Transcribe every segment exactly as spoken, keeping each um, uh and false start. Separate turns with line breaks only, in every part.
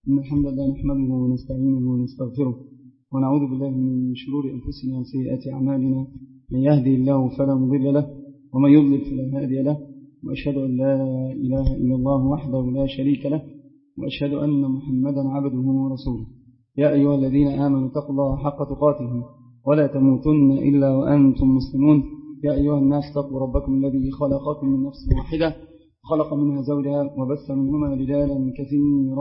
إن الحمد لله نحمده ونستعينه ونستغفره ونعوذ بالله من شرور أنفسنا وسيئات أعمالنا. من يهدي الله فلا مضل له ومن يضلل فلا هادي له، وأشهد أن لا إله إلا الله وحده لا شريك له، وأشهد أن محمدا عبده ورسوله. يا أيها الذين آمنوا اتقوا الله حق تقاته ولا تموتن إلا وأنتم مسلمون. يا أيها الناس اتقوا ربكم الذي خلقكم من نفس واحدة خلق منها زوجها وبث منهما رجالا كثيرا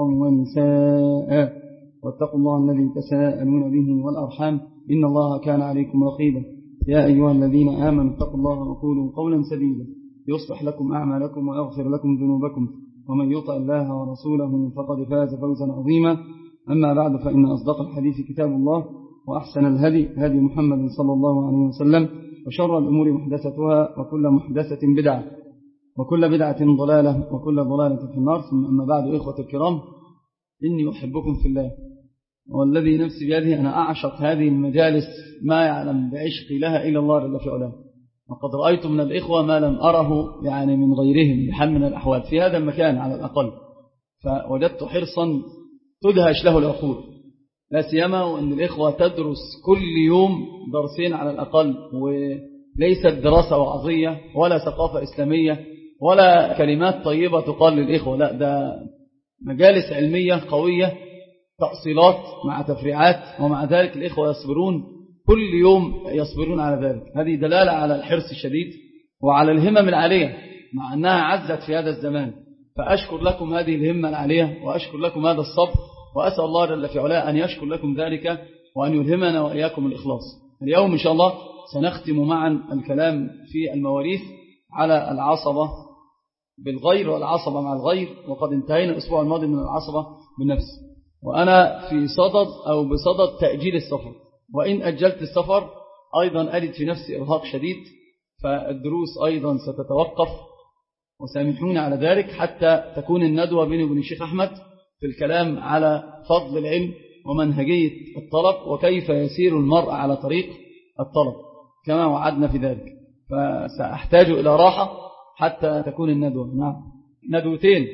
ونساء، واتقوا الله الذي تساءلون به والأرحام إن الله كان عليكم رقيبا. يا أيها الذين آمنوا اتقوا الله وقولوا قولا سديدا يصلح لكم أعمالكم ويغفر لكم ذنوبكم، ومن يطع الله ورسوله فقد فاز فوزا عظيما. أما بعد، فإن أصدق الحديث كتاب الله، وأحسن الهدي هدي محمد صلى الله عليه وسلم، وشر الأمور محدثتها، وكل محدثة بدعة، وكل بدعة ضلالة، وكل ضلالة في النار. ثم أما بعد، إخوة الكرام، إني أحبكم في الله، والذي نفسي بيده أنا أعشق هذه المجالس ما يعلم بعشقي لها إلا الله جل في علاه. وقد رأيت من الإخوة ما لم أره يعني من غيرهم بحال من الأحوال في هذا المكان على الأقل، فوجدت حرصا تدهش له العقول، لا سيما وأن الإخوة تدرس كل يوم درسين على الأقل، وليست دراسة وعظية ولا ثقافة إسلامية ولا كلمات طيبة تقال للإخوة، لا، ده مجالس علمية قوية، تأصيلات مع تفريعات، ومع ذلك الإخوة يصبرون كل يوم، يصبرون على ذلك. هذه دلالة على الحرص الشديد وعلى الهمم العالية مع أنها عزت في هذا الزمان. فأشكر لكم هذه الهمة العالية، وأشكر لكم هذا الصبر، وأسأل الله جل في علاه أن يشكر لكم ذلك، وأن يلهمنا وإياكم الإخلاص. اليوم إن شاء الله سنختم معا الكلام في المواريث على العصبة بالغير والعصبة مع الغير، وقد انتهينا الأسبوع الماضي من العصبة بالنفس، وأنا في صدد أو بصدد تأجيل السفر، وإن أجلت السفر أيضا أجد في نفسي إرهاق شديد، فالدروس أيضا ستتوقف، وسامحوني على ذلك، حتى تكون الندوة بيني وبين الشيخ أحمد في الكلام على فضل العلم ومنهجية الطلب، وكيف يسير المرء على طريق الطلب كما وعدنا في ذلك. فسأحتاج إلى راحة حتى تكون الندوة. نعم، ندوتين،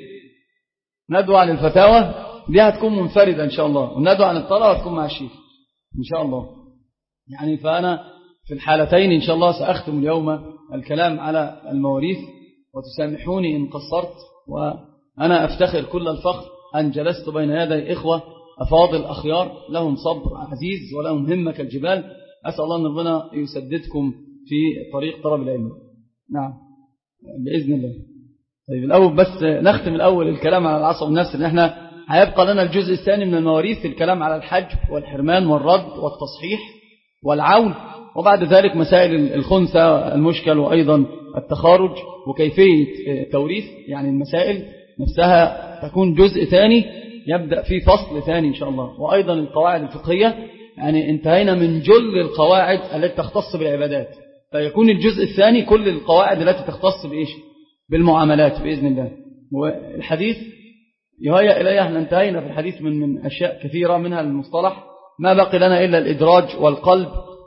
ندوة عن الفتاوى دي هتكون منفردة إن شاء الله، والندوة عن الطلب هتكون مع الشيخ إن شاء الله. يعني فأنا في الحالتين إن شاء الله سأختم اليوم الكلام على المواريث، وتسامحوني إن قصرت، وأنا أفتخر كل الفخر أن جلست بين يدي إخوة أفاضل أخيار لهم صبر عزيز ولهم همة كالجبال. أسأل الله أن ربنا يسددكم في طريق طلب العلم. نعم بإذن الله. طيب الأول بس نختم الأول الكلام على العصب النفس، إن إحنا هيبقى لنا الجزء الثاني من المواريث، الكلام على الحج والحرمان والرد والتصحيح والعون، وبعد ذلك مسائل الخنثى المشكل، وأيضا التخارج وكيفية التوريث. يعني المسائل نفسها تكون جزء ثاني يبدأ فيه فصل ثاني إن شاء الله. وأيضا القواعد الفقهية، يعني انتهينا من جل القواعد التي تختص بالعبادات، فيكون الجزء الثاني كل القواعد التي تختص بإيش؟ بالمعاملات بإذن الله. والحديث يهيأ إليه احنا انتهينا في الحديث من من أشياء كثيرة منها المصطلح، ما بقي لنا إلا الإدراج والقلب،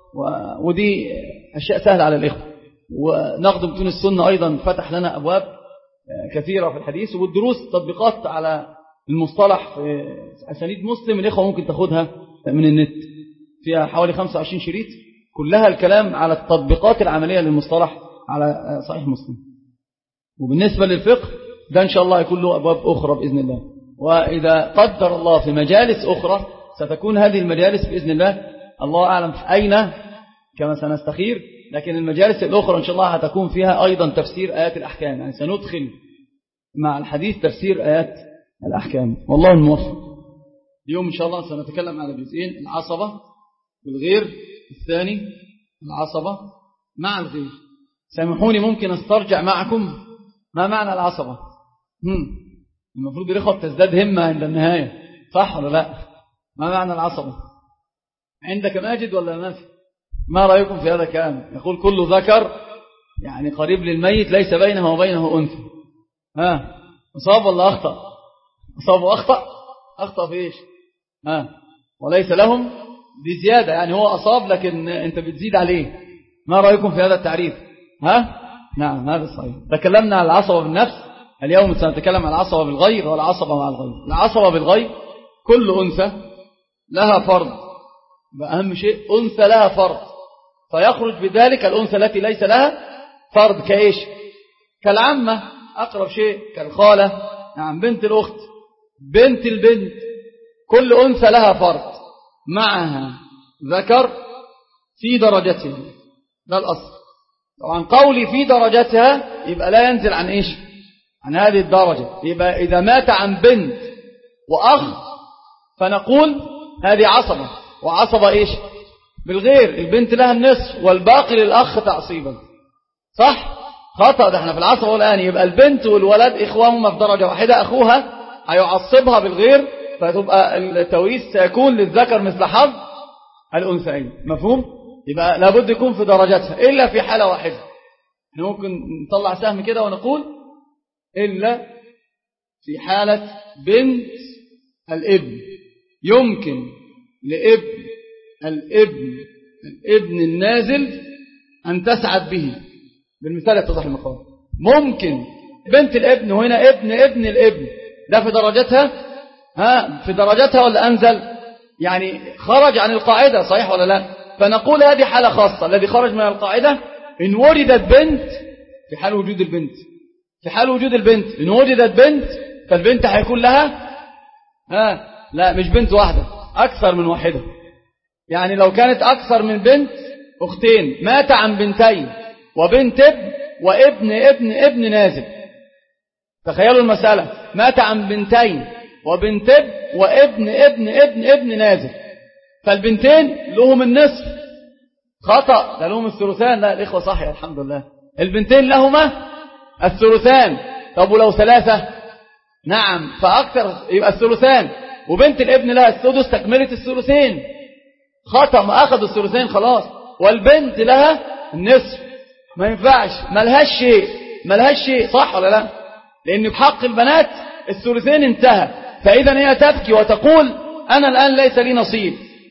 ودي أشياء سهلة على الإخوة. ونقد متون السنة أيضا فتح لنا أبواب كثيرة في الحديث، والدروس تطبيقات على المصطلح في أسانيد مسلم الإخوة ممكن تاخدها من النت، فيها حوالي خمسة وعشرين شريط، كلها الكلام على التطبيقات العملية للمصطلح على صحيح مسلم. وبالنسبة للفقه ده إن شاء الله يكون له أبواب أخرى بإذن الله، وإذا قدر الله في مجالس أخرى ستكون هذه المجالس بإذن الله، الله أعلم في أين كما سنستخير، لكن المجالس الأخرى إن شاء الله هتكون فيها أيضا تفسير آيات الأحكام، يعني سندخل مع الحديث تفسير آيات الأحكام، والله الموفق. اليوم إن شاء الله سنتكلم على جزئين، العصبة والغير، الثاني العصبة مع الغير. سامحوني ممكن استرجع معكم ما معنى العصبة. هم. المفروض الإخوة تزداد همة عند النهاية، صح ولا لا؟ ما معنى العصبة؟ عندك ماجد ولا ما في؟ ما رأيكم في هذا الكلام؟ يقول كل ذكر يعني قريب للميت ليس بينه وبينه أنثى. ها أصاب ولا أخطأ؟ أصاب وأخطأ؟ أخطأ في إيش؟ ها وليس لهم بزيادة، يعني هو أصاب لكن أنت بتزيد عليه. ما رأيكم في هذا التعريف؟ ها نعم هذا صحيح. تكلمنا عن العصبة بالنفس، اليوم سنتكلم عن العصبة بالغير والعصبة مع الغير. العصبة بالغير كل أنثى لها فرض، بأهم شيء أنثى لها فرض، فيخرج بذلك الأنثى التي ليس لها فرض كإيش؟ كالعمة، أقرب شيء كالخالة، نعم، بنت الأخت، بنت البنت، كل أنثى لها فرض معها ذكر في درجتها، ده الأصل. طبعا قولي في درجتها يبقى لا ينزل عن إيش؟ عن هذه الدرجة. يبقى إذا مات عن بنت وأخ فنقول هذه عصبة، وعصبة إيش؟ بالغير، البنت لها النصف والباقي للأخ تعصيبا، صح؟ خطأ، ده احنا في العصبة الآن. يبقى البنت والولد إخوانهما في درجة واحدة، أخوها هيعصبها بالغير، فتبقى التوريث سيكون للذكر مثل حظ الأنثيين. مفهوم؟ يبقى لابد يكون في درجتها إلا في حالة واحدة. احنا ممكن نطلع سهم كده ونقول إلا في حالة بنت الابن، يمكن لابن الابن الابن النازل أن تسعد به، بالمثال يتضح المقام. ممكن بنت الابن، وهنا ابن ابن الابن، ده في درجتها، ها في درجتها ولا أنزل؟ يعني خرج عن القاعدة، صحيح ولا لا؟ فنقول هذه حالة خاصة، الذي خرج من القاعدة إن وجدت بنت، في حال وجود البنت، في حال وجود البنت إن وجدت بنت فالبنت هيكون لها ها لا مش بنت واحدة، أكثر من واحدة. يعني لو كانت أكثر من بنت، أختين، مات عن بنتين وبنت ابن وابن ابن ابن نازل، تخيلوا المسألة، مات عن بنتين وبنت ابن وابن ابن ابن ابن نازل، فالبنتين لهم النصف. خطأ، ده لهم الثلثان. لا الإخوة صحيح الحمد لله، البنتين لهما الثلثان. طب ولو ثلاثة؟ نعم فأكثر، يبقى الثلثان، وبنت الابن لها السدس تكملة الثلثين. خطأ، ما أخذوا الثلثين خلاص، والبنت لها النصف، ما ينفعش، ما لهاش شيء، ما لهاش شيء، صح ولا لا؟ لأن بحق البنات الثلثين انتهى، فإذا هي تبكي وتقول أنا الآن ليس لي نصيب،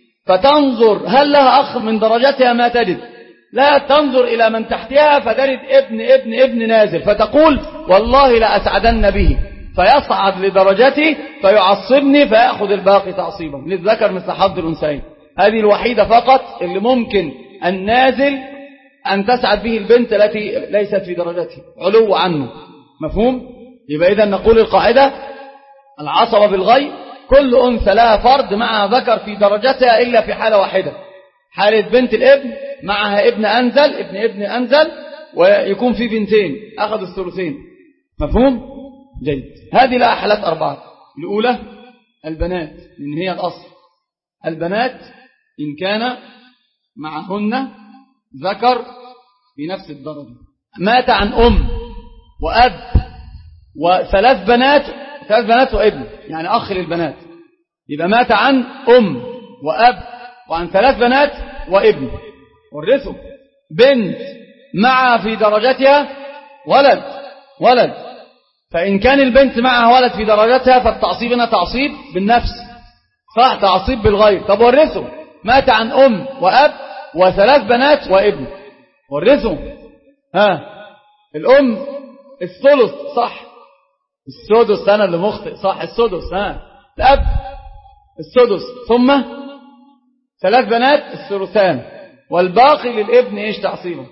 فتنظر هل لها أخ من درجتها ما تجد، لا تنظر إلى من تحتها فتجد ابن ابن ابن نازل، فتقول والله لأسعدن به، فيصعد لدرجتي فيعصبني فيأخذ الباقي تعصيبا، للذكر مثل حظ الأنثيين. هذه الوحيدة فقط اللي ممكن النازل أن تسعد به البنت التي ليست في درجته، علو عنه. مفهوم؟ يبقى إذا نقول القاعدة العصبة بالغير كل أنثى لها فرد معها ذكر في درجتها إلا في حالة واحدة، حالة بنت الابن معها ابن أنزل، ابن ابن أنزل، ويكون في بنتين أخذ الثلثين. مفهوم؟ جيد. هذه لها حالات أربعة. الأولى البنات، إن هي الأصل، البنات إن كان معهن ذكر في نفس الدرجة، مات عن أم وأب وثلاث بنات، ثلاث بنات وابن، يعني أخ للبنات، يبقى مات عن أم وأب وعن ثلاث بنات وابن، ورثوا. بنت مع في درجتها ولد ولد، فإن كان البنت معها ولد في درجتها فالتعصيب هنا تعصيب بالنفس، صح، تعصيب بالغير. طب ورثوا، مات عن أم وأب وثلاث بنات وابن، ورثوا. ها الأم الثلث، صح، السدس، أنا اللي مخطئ، صح، السدس. ها الأب السدس، ثم ثلاث بنات الثلثان، والباقي للابن إيش؟ تعصيبا.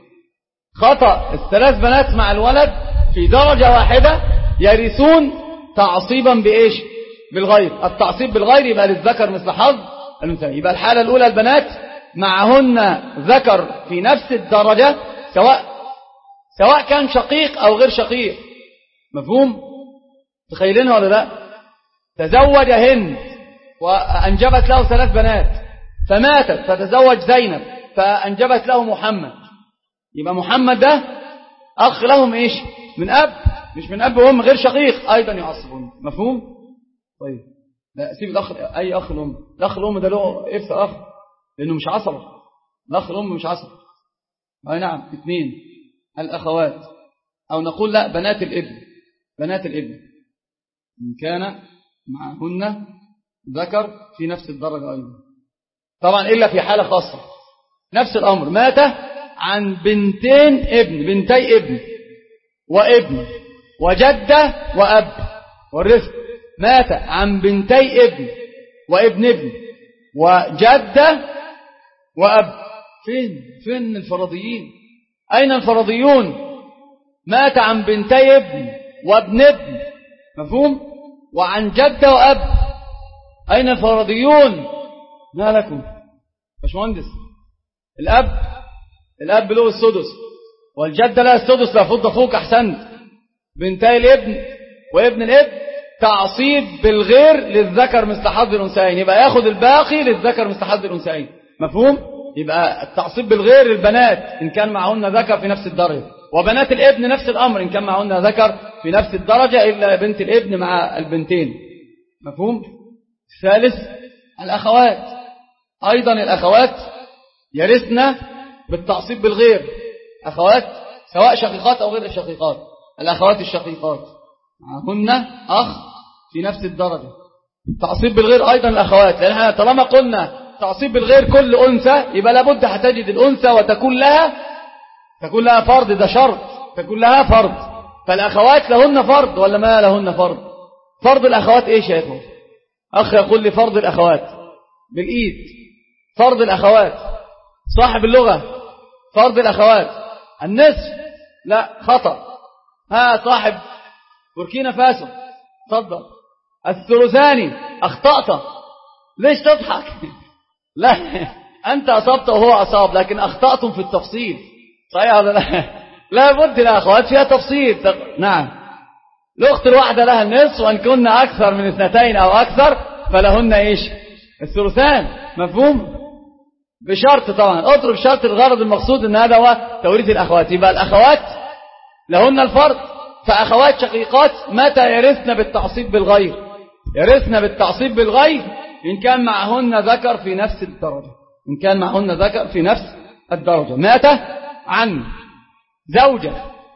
خطأ، الثلاث بنات مع الولد في درجة واحدة يرثون تعصيبا بإيش؟ بالغير. التعصيب بالغير يبقى للذكر مثل حظ الأنثيين. يبقى الحالة الأولى البنات معهن ذكر في نفس الدرجة، سواء سواء كان شقيق أو غير شقيق. مفهوم؟ تخيلينها ولا لا؟ تزوج هند وأنجبت له ثلاث بنات، فماتت فتزوج زينب فأنجبت له محمد، يبقى محمد ده أخ لهم إيش؟ من أب، مش من أب وهم، غير شقيق، أيضا يعصبون. مفهوم؟ طيب لا سيب الأخ، أي أخ الأم، الأخ الأم ده له إفس أخ، لأنه مش عصبة، الأخ الأم مش عصبة. أي نعم. اثنين الأخوات، أو نقول لا بنات الابن، بنات الابن إن كان معهن ذكر في نفس الدرجة أيضا، طبعا إلا في حالة خاصة. نفس الأمر، مات عن بنتين ابن، بنتي ابن وابن وجدة وأب، والرزق. مات عن بنتي ابن وابن ابن وجدة وأب. فين فين الفرضيين؟ أين الفرضيون؟ مات عن بنتي ابن وابن ابن، مفهوم؟ وعن جدة وأب. أين الفرضيون؟ ما لكم باشمهندس؟ الأب الأب له السدس والجدة لها السدس، لا فض فوق. أحسنت. بنتي الابن وابن الابن تعصيب بالغير للذكر مثل حظ الأنثيين، يبقى ياخد الباقي للذكر مثل حظ الأنثيين، مفهوم؟ يبقى التعصيب بالغير للبنات إن كان معهن ذكر في نفس الدرجة، وبنات الابن نفس الأمر إن كان معهن ذكر في نفس الدرجة، إلا بنت الابن مع البنتين، مفهوم؟ الثالث الأخوات. أيضا الأخوات يرثن بالتعصيب بالغير، أخوات سواء شقيقات أو غير الشقيقات. الأخوات الشقيقات معهن أخ في نفس الدرجة، التعصيب بالغير أيضا الأخوات، لأن احنا طالما قلنا تعصيب بالغير كل أنثى يبقى لابد هتجد الأنثى وتكون لها تكون لها فرض، ده شرط، تكون لها فرض. فالأخوات لهن فرض ولا ما لهن فرض؟ فرض الأخوات إيش يا إخوة؟ أخ يقول لي فرض الأخوات بالإيد. فرض الأخوات صاحب اللغة. فرض الأخوات النصف، لا خطأ. ها صاحب بوركينا فاسو تفضل. الثلثاني أخطأت. ليش تضحك؟ لا أنت أصبت وهو أصاب، لكن أخطأتم في التفصيل، صحيح هذا؟ لا لا بد الأخوات فيها تفصيل. نعم الأخت الواحدة لها النصف، وأن كنا أكثر من اثنتين أو أكثر فلهن إيش؟ الثلثان، مفهوم؟ بشرط طبعا، اضرب شرط الغرض المقصود ان هذا هو توريث الأخوات. يبقى الأخوات لهن الفرض. فأخوات شقيقات متى يرثن بالتعصيب بالغير؟ يرثن بالتعصيب بالغير إن كان معهن ذكر في نفس الدرجة، إن كان معهن ذكر في نفس الدرجة. مات عن زوجة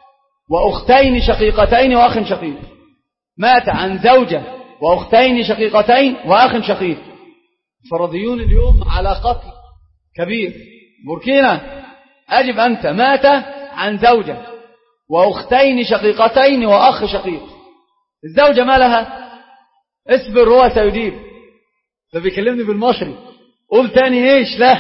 وأختين شقيقتين وأخ شقيق. مات عن زوجة وأختين شقيقتين وأخ شقيق. الفرضيون اليوم على قتل كبير. بوركينا أجب أنت. مات عن زوجة وأختين شقيقتين وأخ شقيق. الزوجة ما لها؟ اصبر هو سيدير. ده بيكلمني بالمصري، قول تاني ايش؟ لا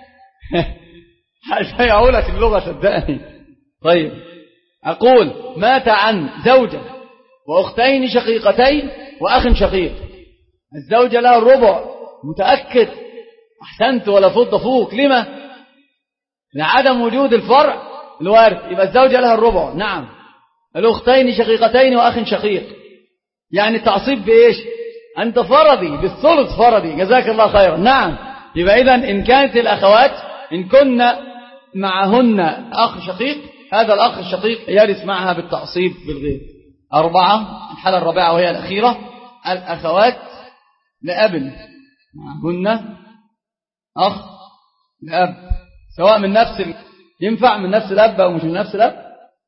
هيعولك اللغة صدقني. طيب أقول مات عن زوجة وأختين شقيقتين وأخ شقيق. الزوجة لها الربع، متأكد؟ أحسنت ولا فض فوق. لما؟ لعدم وجود الفرع الوارث، يبقى الزوجة لها الربع. نعم. الأختين شقيقتين وأخ شقيق، يعني التعصيب بإيش؟ أنت فرضي بالثلث، فرضي، جزاك الله خيرا. نعم. يبقى إذن إن كانت الأخوات إن كنا معهن أخ شقيق، هذا الأخ الشقيق يرث معها بالتعصيب بالغير. أربعة، الحالة الرابعة وهي الأخيرة، الأخوات لأب معهن أخ لأب، سواء من نفس ال... ينفع من نفس الأب أو مش من نفس الأب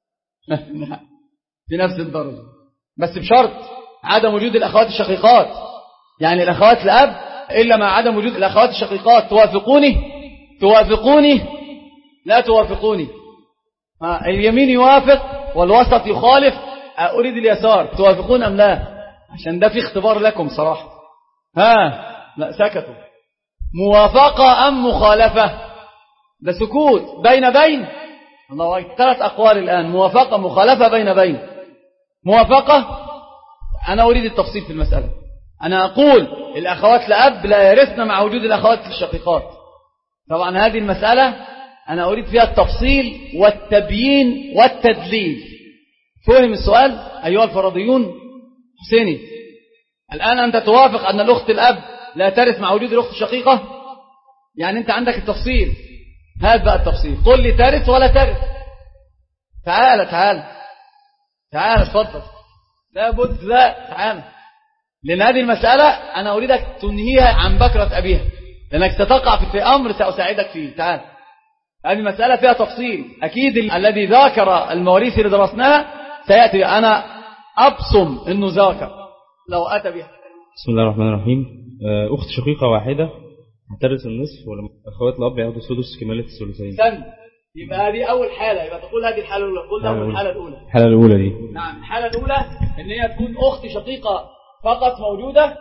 في نفس الدرجة، بس بشرط عدم وجود الأخوات الشقيقات. يعني الأخوات لأب إلا مع عدم وجود الأخوات الشقيقات. توافقوني؟ توافقوني؟ لا توافقوني. اليمين يوافق والوسط يخالف، أريد اليسار. توافقون أم لا؟ عشان ده في اختبار لكم صراحة. ها لا سكتوا. موافقة أم مخالفة؟ ده سكوت. بين بين. الله أكبر. ثلاث أقوال الآن، موافقة مخالفة بين بين. موافقة. أنا أريد التفصيل في المسألة. أنا أقول الأخوات لأب لا يرثن مع وجود الأخوات الشقيقات. طبعا هذه المسألة أنا أريد فيها التفصيل والتبيين والتدليل. فهم السؤال أيها الفرضيون؟ حسيني، الآن أنت توافق أن الأخت الأب لا ترث مع وجود الأخت الشقيقة؟ يعني أنت عندك التفصيل، هذا بقى التفصيل. قل لي ترث ولا ترث. تعال تعال تعال اتفضل. لا بد، لا تعال، لأن هذه المسألة أنا أريدك تنهيها عن بكرة أبيها، لأنك ستقع في أمر سأساعدك فيه. تعال، هذه المسألة فيها تفصيل. أكيد الذي ذاكر المواريث اللي درسناها سيأتي. أنا أبصم أنه ذاكر لو أتى بها.
بسم الله الرحمن الرحيم. أخت شقيقة واحدة هترث النصف، ولا أخوات الأب ياخدوا سدس كمالة الثلثين؟
سن. يبقى هذه أول حالة، يبقى تقول هذه الحالة الأولى. قل لهم الحالة الأولى.
الحالة الأولى دي،
نعم، الحالة الأولى إن هي تكون أخت شقيقة فقط موجودة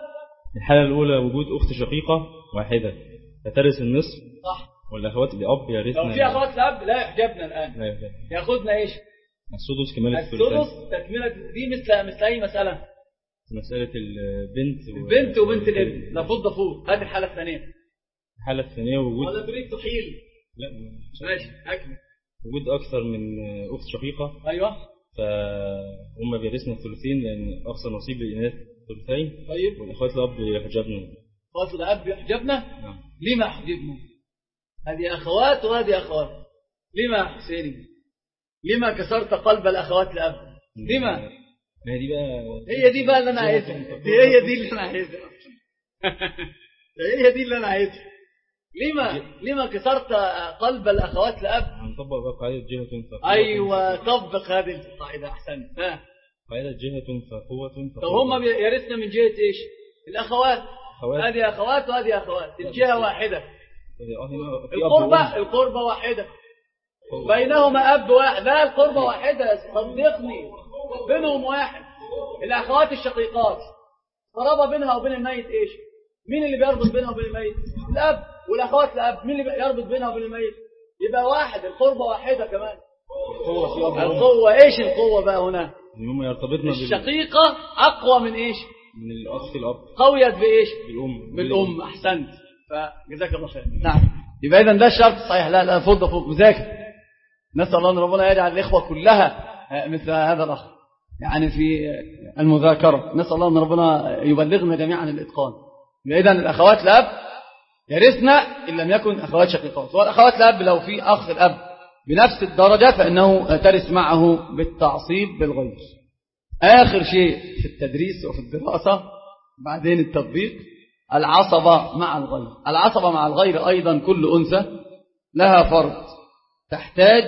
الحالة الأولى وجود أخت شقيقة واحدة فترث النصف.
صح.
والأخوات الأب يرثن.
لو في أخوات الأب لا يحجبنا الآن.
لا يحجبنا.
ياخدنا إيش؟
السدس كمالة الثلثين.
السدس تكملة دي مثل مثل أي مسألة؟
مسألة البنت
البنت وبنت الابن. لفظ ضفور. هذه الحالة الثانية.
الحالة الثانية وجود.
ولا تريد تحيل؟
لا
ماشي أكمل.
وجود أكثر من أخت شقيقة.
أيوة.
فهم بيرثنا الثلثين لأن أقصى نصيب للإناث ثلثين.
طيب.
والأخوات الأب يحجبنا.
أخوات الأب يحجبنا؟
نعم.
لما يحجبنا؟ هذه أخوات وهذه أخوات. لما حسيني؟ لما كسرت قلب الأخوات الأب؟ لما؟
هي دي بقى
هي دي بقى اللي أنا عايزها. هي دي اللي أنا عايزها. هي دي اللي أنا عايزها. لما لما كسرت قلب الأخوات الأب؟
هنطبق بقى قاعدة جهة فقوة.
أيوة طبق هذه القاعدة أحسنت. ها.
قاعدة جهة فقوة.
طب هم يرثنا من جهة إيش؟ الأخوات. هذه أخوات وهذه أخوات. الجهة واحدة. القربة القربة واحدة. بينهما أب واحد. لا القربة واحدة صدقني. بينهم واحد. الأخوات الشقيقات قرابة بينها وبين الميت إيش؟ مين اللي بيربط بينها وبين الميت؟ الأب. والأخوات الأب مين اللي يربط بينها وبين الميت؟ يبقى واحد. القربة واحدة كمان. القوة إيش القوة بقى هنا؟
هم يرتبطنا
الشقيقة أقوى من إيش؟
من الأخ الأب.
قويت بإيش؟
بالأم.
بالأم. أحسنت. فجزاك الله خير. نعم. يبقى إذن ده الشرط صحيح. لا لا فوق فوق مذاكر. نسأل الله أن ربنا يجعل الإخوة كلها مثل هذا الأخ يعني في المذاكرة. نسأل الله أن ربنا يبلغنا جميعا الإتقان. إذن الأخوات الأب يرثنا إن لم يكن أخوات شقيقات. والأخوات الأب لو في أخ الأب بنفس الدرجة فإنه ترث معه بالتعصيب بالغير. آخر شيء في التدريس وفي الدراسة بعدين التطبيق العصبة مع الغير. العصبة مع الغير أيضا كل أنثى لها فرد تحتاج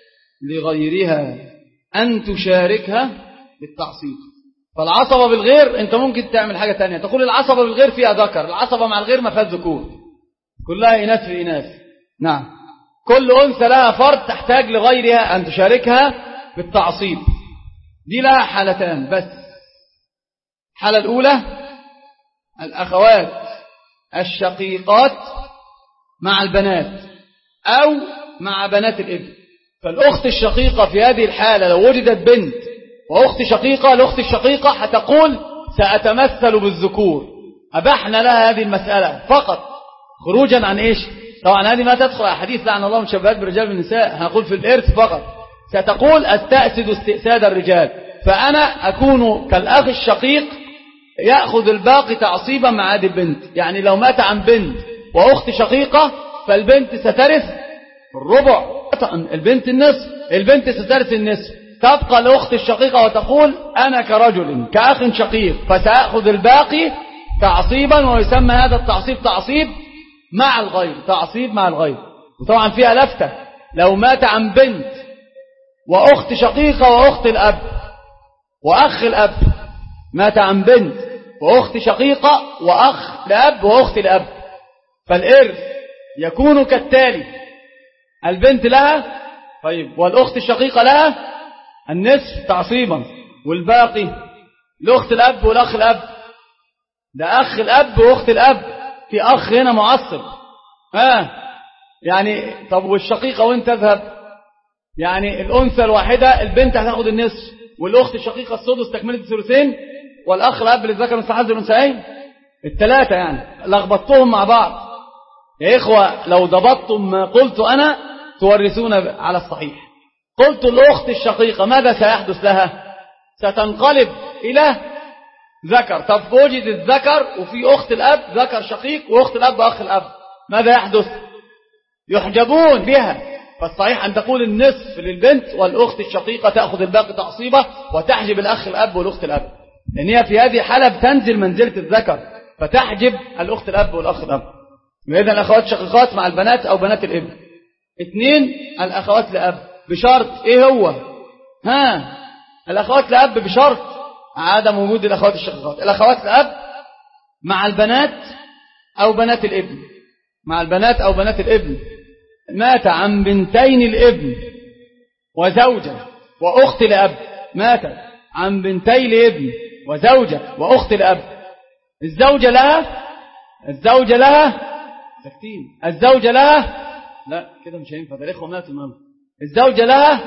لغيرها أن تشاركها بالتعصيب. فالعصبة بالغير أنت ممكن تعمل حاجة تانية تقول العصبة بالغير فيها ذكر. العصبة مع الغير ما فيها ذكور كلها إناث في إناث. نعم. كل أنثى لها فرد تحتاج لغيرها أن تشاركها بالتعصيب. دي لها حالتان بس. الحالة الأولى الأخوات الشقيقات مع البنات أو مع بنات الابن. فالأخت الشقيقة في هذه الحالة لو وجدت بنت وأخت شقيقة الأخت الشقيقة هتقول سأتمثل بالذكور. أبحنا لها هذه المسألة فقط خروجا عن إيش؟ طبعا هذه ما تدخل على حديث لعن الله المشبهات بالرجال بالنساء. هنقول في الإرث فقط. ستقول أستأسد استئساد الرجال. فأنا أكون كالأخ الشقيق يأخذ الباقي تعصيبا مع هذه البنت. يعني لو مات عن بنت وأخت شقيقة فالبنت سترث الربع البنت النصف. البنت سترث النصف. تبقى الأخت الشقيقة وتقول أنا كرجل كأخ شقيق فسأخذ الباقي تعصيبا ويسمى هذا التعصيب تعصيب مع الغير. تعصيب مع الغير. وطبعا فيها لفتة لو مات عن بنت وأخت شقيقة وأخت الأب وأخ الأب مات عن بنت وأخت شقيقة وأخ الأب وأخت الأب فالإرث يكون كالتالي. البنت لها طيب والأخت الشقيقة لها النصف تعصيبا والباقي لأخت الأب والأخ الأب. ده أخ الأب وأخت الأب في أخ هنا معصب. آه يعني طب والشقيقة وين تذهب؟ يعني الأنثى الواحدة البنت هتاخد النصف والأخت الشقيقة السدس تكملة الثلثين والأخ الأب للذكر مثل حظ الأنثيين الثلاثة. يعني لخبطتهم مع بعض. يا إخوة لو ضبطتم ما قلت أنا تورثون على الصحيح. قلت الأخت الشقيقة ماذا سيحدث لها؟ ستنقلب إلى ذكر. طب وجد الذكر وفي أخت الأب ذكر شقيق وأخت الأب وأخ الأب ماذا يحدث؟ يحجبون بها. فالصحيح أن تقول النصف للبنت والأخت الشقيقة تأخذ الباقي تعصيبة وتحجب الأخ الأب والأخت الأب. لأن هي في هذه الحالة بتنزل منزلة الذكر فتحجب الأخت الأب والأخ الأب. إذن الأخوات شقيقات مع البنات أو بنات الابن. اثنين الأخوات لأب بشرط إيه هو؟ ها الأخوات لأب بشرط عدم وجود الأخوات الشقيقات. الأخوات لأب مع البنات أو بنات الابن. مع البنات أو بنات الابن مات عن بنتين الابن وزوجة وأخت لأب. مات عن بنتي الابن وزوجة وأخت لأب. الزوجة لها الزوجة لها سكتين الزوجة لها لا كده مش هينفع، ده الإخوة ماتوا النهارده. الزوجة لها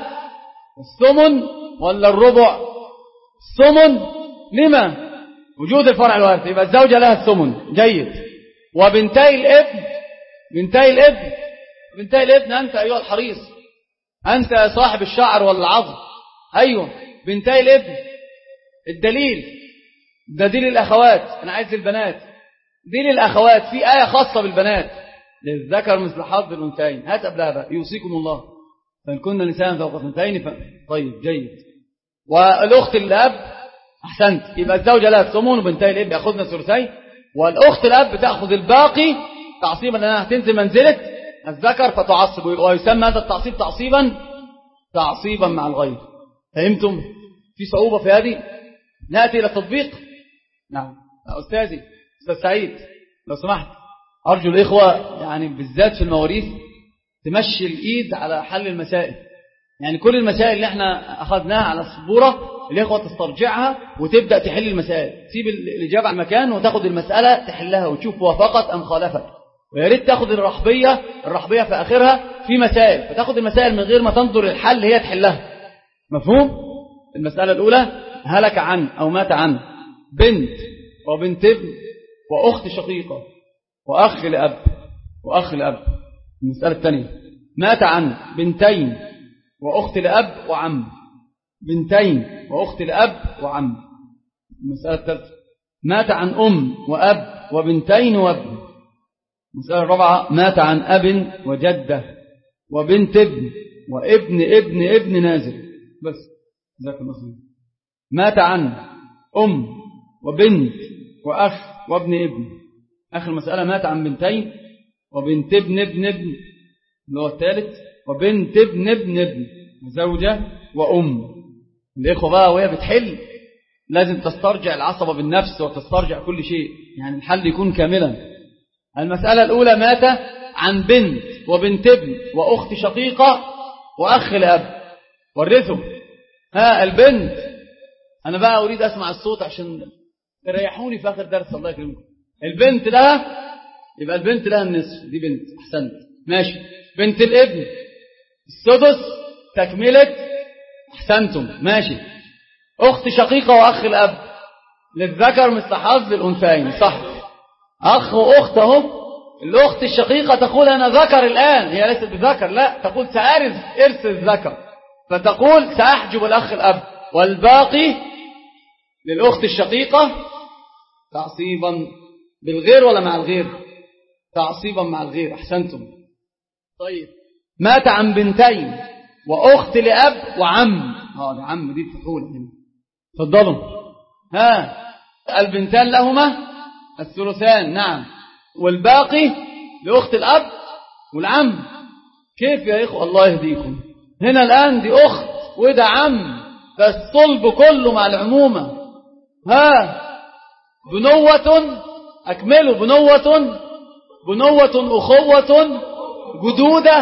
الثمن ولا الربع؟ الثمن. لما؟ وجود الفرع الوارث. يبقى الزوجة لها الثمن. جيد. وبنتي الابن بنتي الابن بنتي الابن أنت أيها الحريص، أنت صاحب الشعر ولا العظم. أيوه بنتي الابن. الدليل ده دي للأخوات، أنا عايز البنات دي للأخوات. في آية خاصة بالبنات، للذكر مثل حظ الأنثيين. هات قبلها بقى يوصيكم الله فإن كنا نساء فوق اثنتين ف... طيب جيد. والأخت الأب أحسنت، يبقى الزوجة لها الثمن وبنتي الأب يأخذنا ثلثين، والأخت الأب تأخذ الباقي تعصيبا لأنها هتنزل منزلة الذكر فتعصب، ويسمى هذا التعصيب تعصيبا تعصيبا مع الغير. فهمتم؟ في صعوبة في هذه؟ نأتي إلى التطبيق. نعم أستاذي أستاذ سعيد لو سمحت، أرجو الإخوة يعني بالذات في المواريث تمشي الإيد على حل المسائل. يعني كل المسائل اللي احنا أخذناها على السبورة الإخوة تسترجعها وتبدأ تحل المسائل، تسيب الإجابة على المكان وتاخد المسألة تحلها وتشوف وافقت أم خالفت. ويا ريت تاخد الرحبية الرحبية في آخرها في مسائل، فتاخد المسائل من غير ما تنظر الحل هي تحلها. مفهوم؟ المسألة الأولى هلك عن أو مات عن بنت وبنت ابن وأخت شقيقة وأخ لأب وأخ لأب. المسألة الثانية مات عن بنتين وأخت لأب وعم، بنتين وأخت لأب وعم. المسألة الثالثة مات عن أم وأب وبنتين وابن. المسألة الرابعة مات عن أب وجدة وبنت ابن وابن ابن ابن نازل. بس ذاك المصري مات عن أم وبنت وأخ وابن ابن. آخر مسألة مات عن بنتين وبنت ابن ابن ابن اللي هو الثالث وبنت ابن ابن ابن زوجة وأم. الإخوة بقى وهي بتحل لازم تسترجع العصبة بالنفس وتسترجع كل شيء، يعني الحل يكون كاملا. المسألة الأولى مات عن بنت وبنت ابن وأخت شقيقة وأخ لأب ورثوا. ها البنت، أنا بقى أريد أسمع الصوت عشان تريحوني في آخر درس الله يكرمكم. البنت لها يبقى البنت لها النصف، دي بنت أحسنت ماشي. بنت الابن السدس تكملة أحسنتم ماشي. أخت شقيقة وأخ الأب للذكر مثل حظ الأنثيين صح. أخ وأخت أهو. الأخت الشقيقة تقول أنا ذكر الآن، هي ليست بذكر، لا تقول سأرث إرث الذكر، فتقول سأحجب الأخ الأب، والباقي للأخت الشقيقة تعصيبا بالغير ولا مع الغير؟ تعصيبا مع الغير أحسنتم. طيب مات عن بنتين وأخت لأب وعم. اه ده عم دي الفحول هنا. تفضلوا. ها البنتان لهما الثلثان نعم، والباقي لأخت الأب والعم. كيف يا إخوة الله يهديكم؟ هنا الآن دي أخت وده عم، ده الصلب كله مع العمومة. ها بنوة أكملوا بنوة بنوة أخوة جدودة.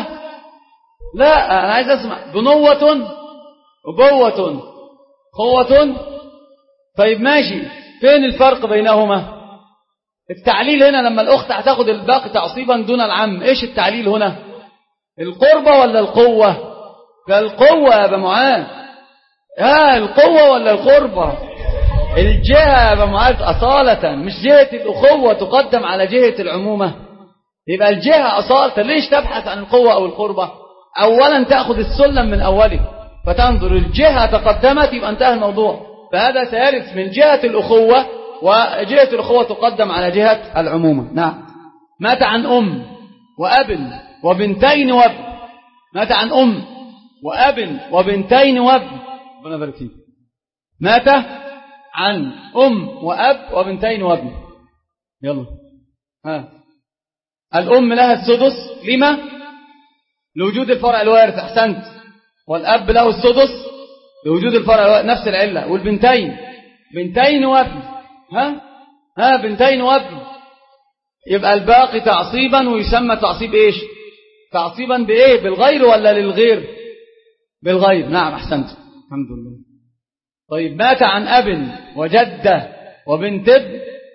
لا أنا عايز أسمع بنوة أبوة أخوة. طيب ماشي، فين الفرق بينهما؟ التعليل هنا لما الأخت هتاخد الباقي تعصيبا دون العم، إيش التعليل هنا؟ القربة ولا القوة؟ ده القوة يا أبا معاذ. ها القوة ولا القربة؟ الجهة يا أبا معاذ أصالة، مش جهة الأخوة تقدم على جهة العمومة. يبقى الجهة أصالة. ليش تبحث عن القوة أو القربة؟ أولا تأخذ السلم من أوله فتنظر الجهة تقدمت يبقى انتهى الموضوع. فهذا سيرث من جهة الأخوة، وجهة الأخوة تقدم على جهة العمومة. نعم. مات عن أم وأب وبنتين وابن. مات عن أم وأب وبنتين وابن. ربنا يبارك فيك. مات عن أم وأب وبنتين وابن. يلا ها الأم لها السدس لما؟ لوجود الفرع الوارث أحسنت. والأب له السدس لوجود الفرع الوارث نفس العلة. والبنتين بنتين وابن. ها ها بنتين وابن. يبقى الباقي تعصيبا، ويسمى تعصيب ايش؟ تعصيبا بايه؟ بالغير ولا للغير؟ بالغير. نعم احسنت الحمد لله. طيب مات عن اب وجده وبنت ابن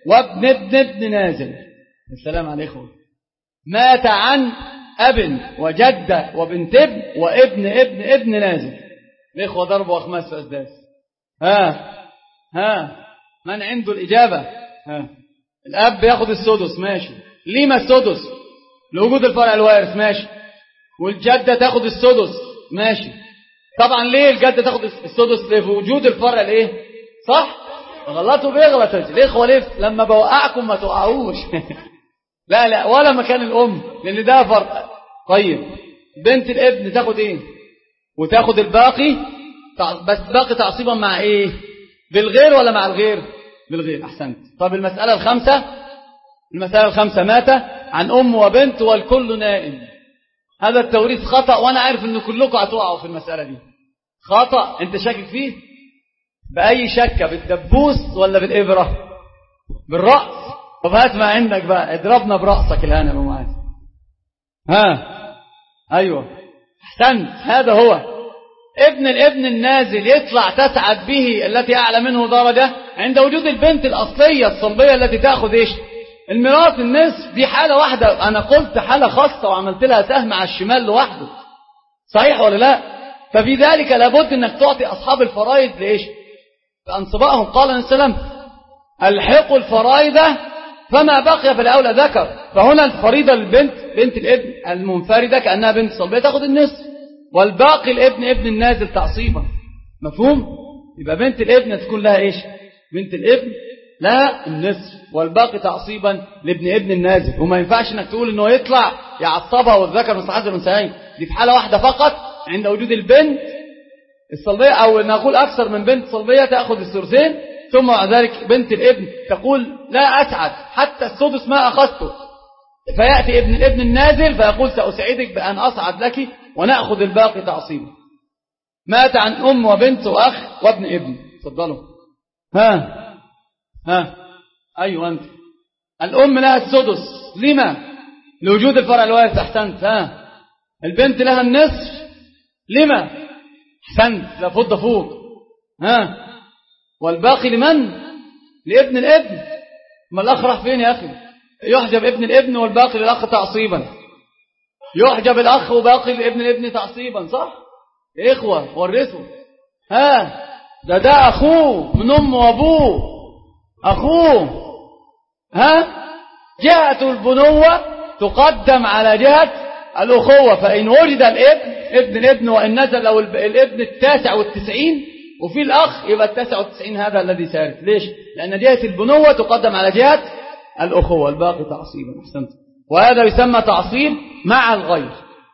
وابن ابن ابن نازل. السلام عليكم. مات عن ابن وجدة وبنت ابن وابن ابن ابن نازل. الإخوة ضربوا أخماس في أسداس. ها ها من عنده الإجابة؟ ها الأب ياخد السدس ماشي. لما السدس؟ لوجود الفرع الوارث ماشي. والجدة تاخد السدس ماشي. طبعا ليه الجدة تاخد السدس؟ ليه؟ في وجود الفرع الايه؟ صح؟ غلطوا بيغلط الإخوة ليه؟ لما بوقعكم ما توقعوش. لا لا ولا مكان الأم لأن ده فرق. طيب بنت الابن تاخد ايه؟ وتاخد الباقي بس باقي تعصيبا مع ايه؟ بالغير ولا مع الغير؟ بالغير. احسنت. طب المسألة الخامسة، المسألة الخامسة مات عن ام وبنت والكل نائم. هذا التوريث خطأ وانا عارف ان كلكم هتقعوا في المسألة دي. خطأ. انت شاكك فيه؟ بأي شكة؟ بالدبوس ولا بالإبرة؟ بالرأس. طب هات ما عندك بقى اضربنا برأسك الآن يا ابو معاذ. ها ايوه احسنت. هذا هو ابن الابن النازل يطلع تسعد به التي أعلى منه درجة عند وجود البنت الأصلية الصلبية التي تأخذ إيش؟ الميراث النصف. دي حالة واحدة، أنا قلت حالة خاصة وعملت لها سهم على الشمال لوحده. صحيح ولا لا؟ ففي ذلك لابد أنك تعطي أصحاب الفرائض لإيش؟ بأنصبائهم. قال عليه السلام الحقوا الفرائض فما بقي فالأولى ذكر. فهنا الفريضة للبنت بنت الابن المنفردة كأنها بنت صلبية تأخذ النصف، والباقي الابن ابن النازل تعصيبا. مفهوم؟ يبقى بنت الابن تكون لها ايش؟ بنت الابن لها النصف والباقي تعصيبا لابن ابن النازل. وما ينفعش انك تقول انه يطلع يعصبها والذكر مثل حظ الانثيين. دي في حالة واحدة فقط عند وجود البنت الصلبية، او نقول اكثر من بنت صلبية تأخذ الثلثين. ثم بعد ذلك بنت الابن تقول لا اسعد حتى السدس ما اخذته، فيأتي ابن الابن النازل فيقول سأسعدك بأن أصعد لك ونأخذ الباقي تعصيبا. مات عن أم وبنت وأخ وابن ابن. تفضلوا. ها ها أيوة أنت. الأم لها السدس. لما؟ لوجود الفرع الوارث. أحسنت. ها البنت لها النصف. لما؟ أحسنت. لا فض فوق. ها والباقي لمن؟ لابن الابن. ما الأخ راح فين يا أخي؟ يحجب ابن الابن والباقي للأخ تعصيبا. يحجب الأخ وباقي لابن الابن تعصيبا. صح يا إخوة؟ ورثوا. ها ده ده أخوه من أم وأبوه أخوه. ها جهة البنوة تقدم على جهة الأخوة. فإن وجد الابن ابن الابن وإن نزل لو الابن التاسع والتسعين وفي الأخ يبقى التاسع والتسعين هذا الذي سارت. ليش؟ لأن جهة البنوة تقدم على جهة الأخوة الباقي تعصيبا. أحسنت. وهذا يسمى تعصيب مع الغير.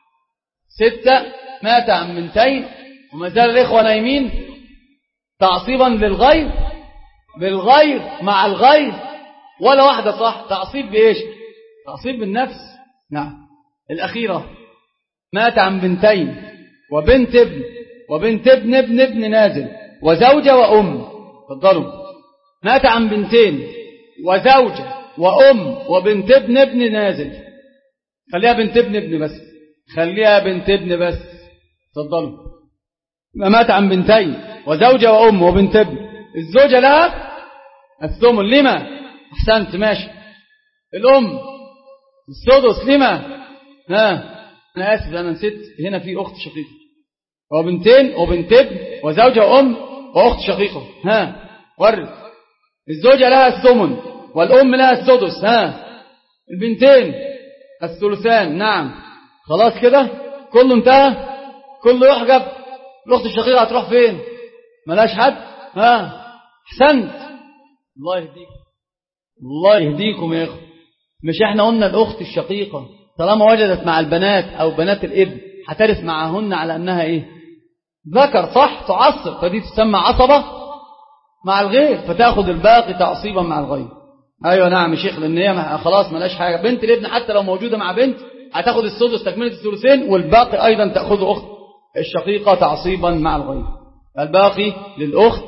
ستة مات عن بنتين وما زال الإخوة نايمين. تعصيبا للغير بالغير مع الغير ولا واحدة. صح. تعصيب بإيش؟ تعصيب بالنفس. نعم. الأخيرة مات عن بنتين وبنت ابن وبنت ابن ابن ابن نازل وزوجة وأم. تفضلوا. مات عن بنتين وزوجة وأم وبنت ابن ابن نازل. خليها بنت ابن ابن بس. خليها بنت ابن بس. تفضلوا. مات عن بنتين وزوجة وأم وبنت ابن. الزوجة لها الثمن. لما؟ أحسنت. ماشي. الأم السدس. لما؟ ها أنا آسف أنا نسيت هنا في أخت شقيقة وبنتين وبنت ابن وزوجة وأم وأخت شقيقة. ها ورد. الزوجة لها الثمن والأم لها السدس. ها البنتين الثلثان. نعم. خلاص كده كله انتهى. كله يحجب. الأخت الشقيقة هتروح فين؟ ملاش حد. ها احسنت. الله يهديكم. الله يهديكم يا اخو. مش احنا قلنا الأخت الشقيقة طالما وجدت مع البنات أو بنات الابن هترث معهن على أنها إيه؟ ذكر. صح. تعصب. فدي تسمى عصبة مع الغير فتأخذ الباقي تعصيبا مع الغير. أيوة نعم يا شيخ. لأن هي خلاص ملاش حاجة. بنت الابن حتى لو موجودة مع بنت هتأخذ السدس تكملة الثلثين والباقي أيضا تأخذ أخت الشقيقة تعصيبا مع الغير. الباقي للأخت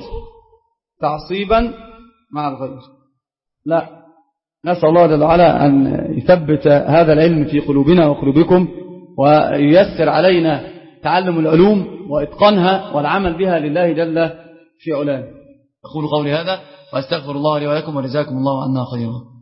تعصيبا مع الغير. لا نسأل الله جل وعلا أن يثبت هذا العلم في قلوبنا وقلوبكم وييسر علينا تعلم العلوم وإتقانها والعمل بها لله جل في علاه. أقول قولي هذا وأستغفر الله لي ولكم وجزاكم الله عنا خيرا.